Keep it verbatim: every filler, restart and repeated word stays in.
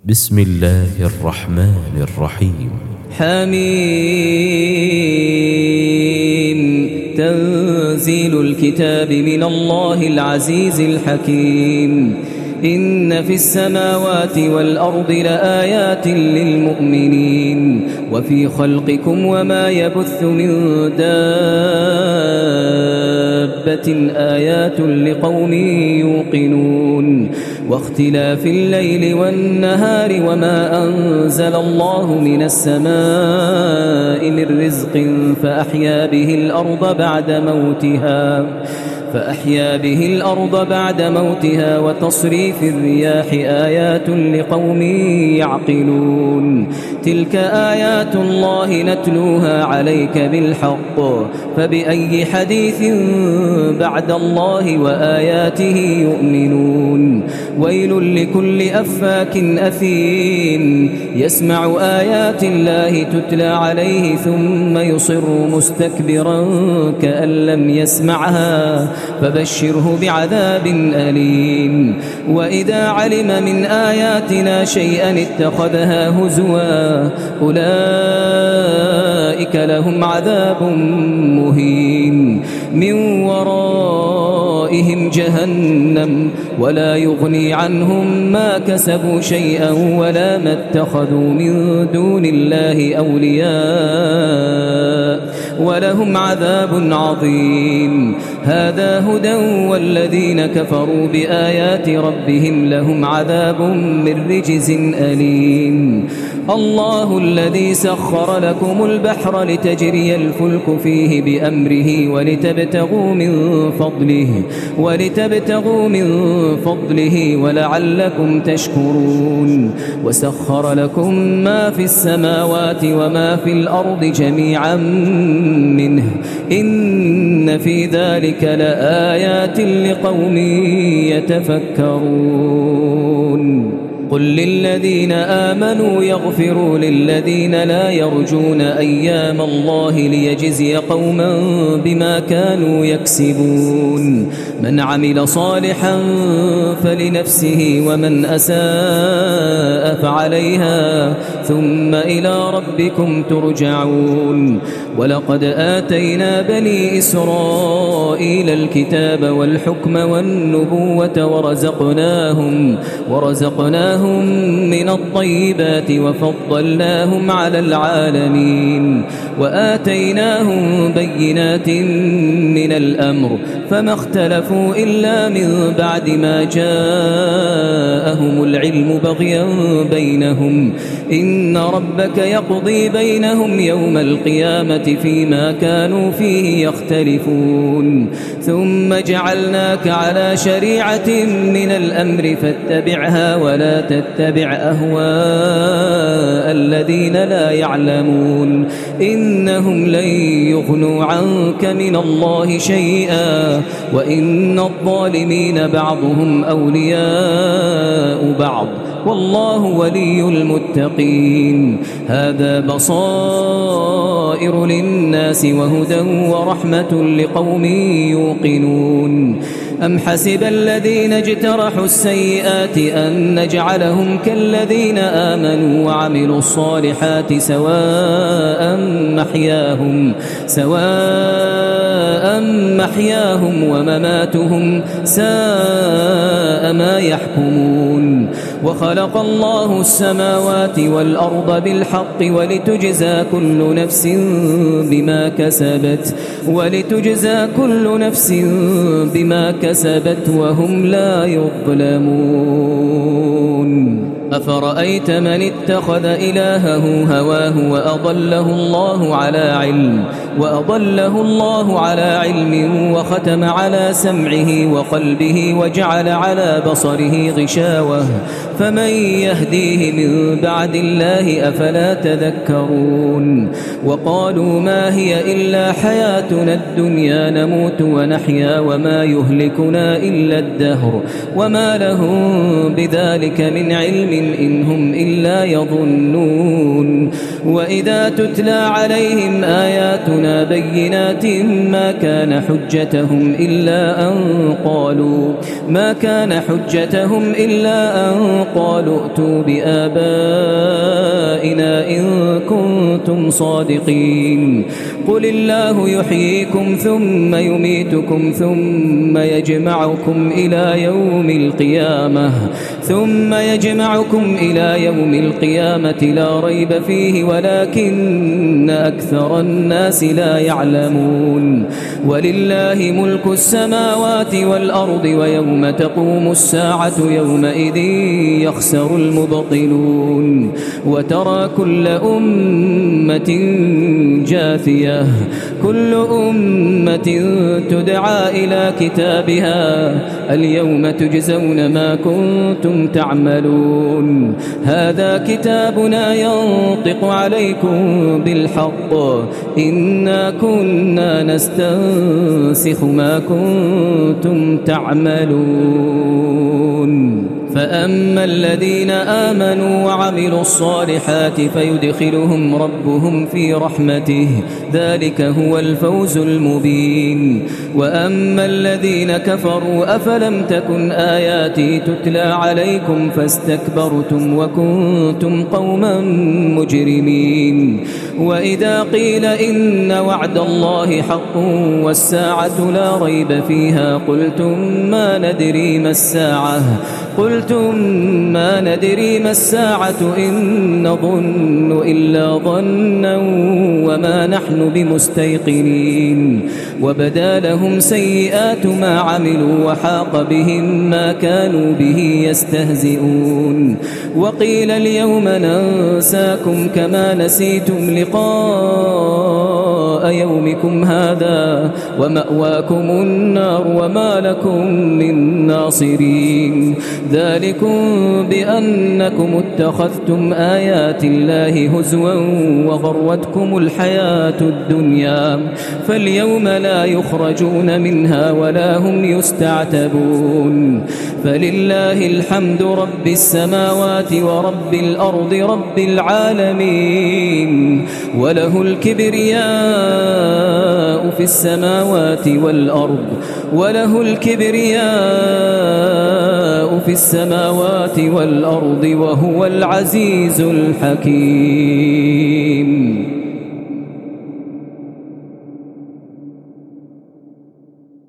بسم الله الرحمن الرحيم. حميم. تنزيل الكتاب من الله العزيز الحكيم. إن في السماوات والأرض لآيات للمؤمنين وفي خلقكم وما يبث من دابة آيات لقوم يوقنون واختلاف الليل والنهار وما أنزل الله من السماء من رزق فأحيا به الأرض بعد موتها فأحيا به الأرض بعد موتها وتصريف الرياح آيات لقوم يعقلون. تلك آيات الله نتلوها عليك بالحق فبأي حديث بعد الله وآياته يؤمنون. ويل لكل أفاك أثيم يسمع آيات الله تتلى عليه ثم يصر مستكبرا كأن لم يسمعها فبشره بعذاب أليم. وإذا علم من آياتنا شيئا اتخذها هزوا أولئك لهم عذاب مهين من ورائهم جهنم ولا يغني عنهم ما كسبوا شيئا ولا ما اتخذوا من دون الله أولياء ولهم عذاب عظيم. هذا هدى والذين كفروا بآيات ربهم لهم عذاب من رجز أليم. الله الذي سخر لكم البحر لتجري الفلك فيه بأمره ولتبتغوا من فضله ولتبتغوا من فضله ولعلكم تشكرون. وسخر لكم ما في السماوات وما في الأرض جميعا منه إن في ذلك لآيات لقوم يتفكرون. قل للذين آمنوا يغفروا للذين لا يرجون أيام الله ليجزي قوما بما كانوا يكسبون. من عمل صالحا فلنفسه ومن أساء فعليها ثم إلى ربكم ترجعون. ولقد آتينا بني إسرائيل الكتاب والحكم والنبوة ورزقناهم ورزقناهم من الطيبات وفضلناهم على العالمين وآتيناهم بينات من الأمر فما اختلفوا إلا من بعد ما جاءهم العلم بغيا بينهم. إن ربك يقضي بينهم يوم القيامة فيما كانوا فيه يختلفون. ثم جعلناك على شريعة من الأمر فاتبعها ولا تتبع أهواء الذين لا يعلمون إنهم لن يغنوا عنك من الله شيئا وإن الظالمين بعضهم أولياء بعض والله ولي المتقين. هذا بصائر للناس وهدى ورحمة لقوم يوقنون. أم حسب الذين اجترحوا السيئات أن نجعلهم كالذين آمنوا وعملوا الصالحات سواء محياهم سواء محياهم ومماتهم ساء ما يحكمون. وخلق الله السماوات والأرض بالحق ولتجزى كل نفس بما كسبت ولتجزى كل نفس بما كسبت وهم لا يظلمون. أفرأيت من اتخذ إلهه هواه وأضله الله على علم وأضله الله على علم وختم على سمعه وقلبه وجعل على بصره غشاوة فمن يهديه من بعد الله أفلا تذكرون. وقالوا ما هي إلا حياتنا الدنيا نموت ونحيا وما يهلكنا إلا الدهر وما لهم بذلك من علم إن هم إلا يظنون. وإذا تتلى عليهم آياتنا بينات ما كان حجتهم إلا أن قالوا ما كان حجتهم إلا أن قالوا ائتوا بآبائنا إن كنتم صادقين قل الله يحييكم ثم يميتكم ثم يجمعكم إلى يوم القيامة ثم يجمعكم إلى يوم القيامة لا ريب فيه ولكن أكثر الناس لا يعلمون ولله ملك السماوات والأرض ويوم تقوم الساعة يومئذ يخسر المبطلون وترى كل أمة جاثية كل أمة تدعى إلى كتابها اليوم تجزون ما كنتم تعملون هذا كتابنا ينطق عليكم بالحق إنا كنا نستنسخ ما كنتم تعملون فأما الذين آمنوا وعملوا الصالحات فيدخلهم ربهم في رحمته ذلك هو الفوز المبين وأما الذين كفروا أفلم تكن آياتي تتلى عليكم فاستكبرتم وكنتم قوما مجرمين وإذا قيل إن وعد الله حق والساعة لا ريب فيها قلتم ما ندري ما الساعة قلتم ما ندري ما الساعة إن نظن إلا ظنا وما نحن بمستيقنين وبدا لهم سيئات ما عملوا وحاق بهم ما كانوا به يستهزئون وقيل اليوم ننساكم كما نسيتم لقاء يومكم هذا ومأواكم النار وما لكم من ناصرين ذلكم بأنكم اتخذتم آيات الله هزوا وغرتكم الحياة الدنيا فاليوم لا يخرجون منها ولا هم يستعتبون فلله الحمد رب السماوات ورب الأرض رب العالمين وله الكبرياء في السماوات والأرض وله الكبرياء في السماوات والأرض وهو العزيز الحكيم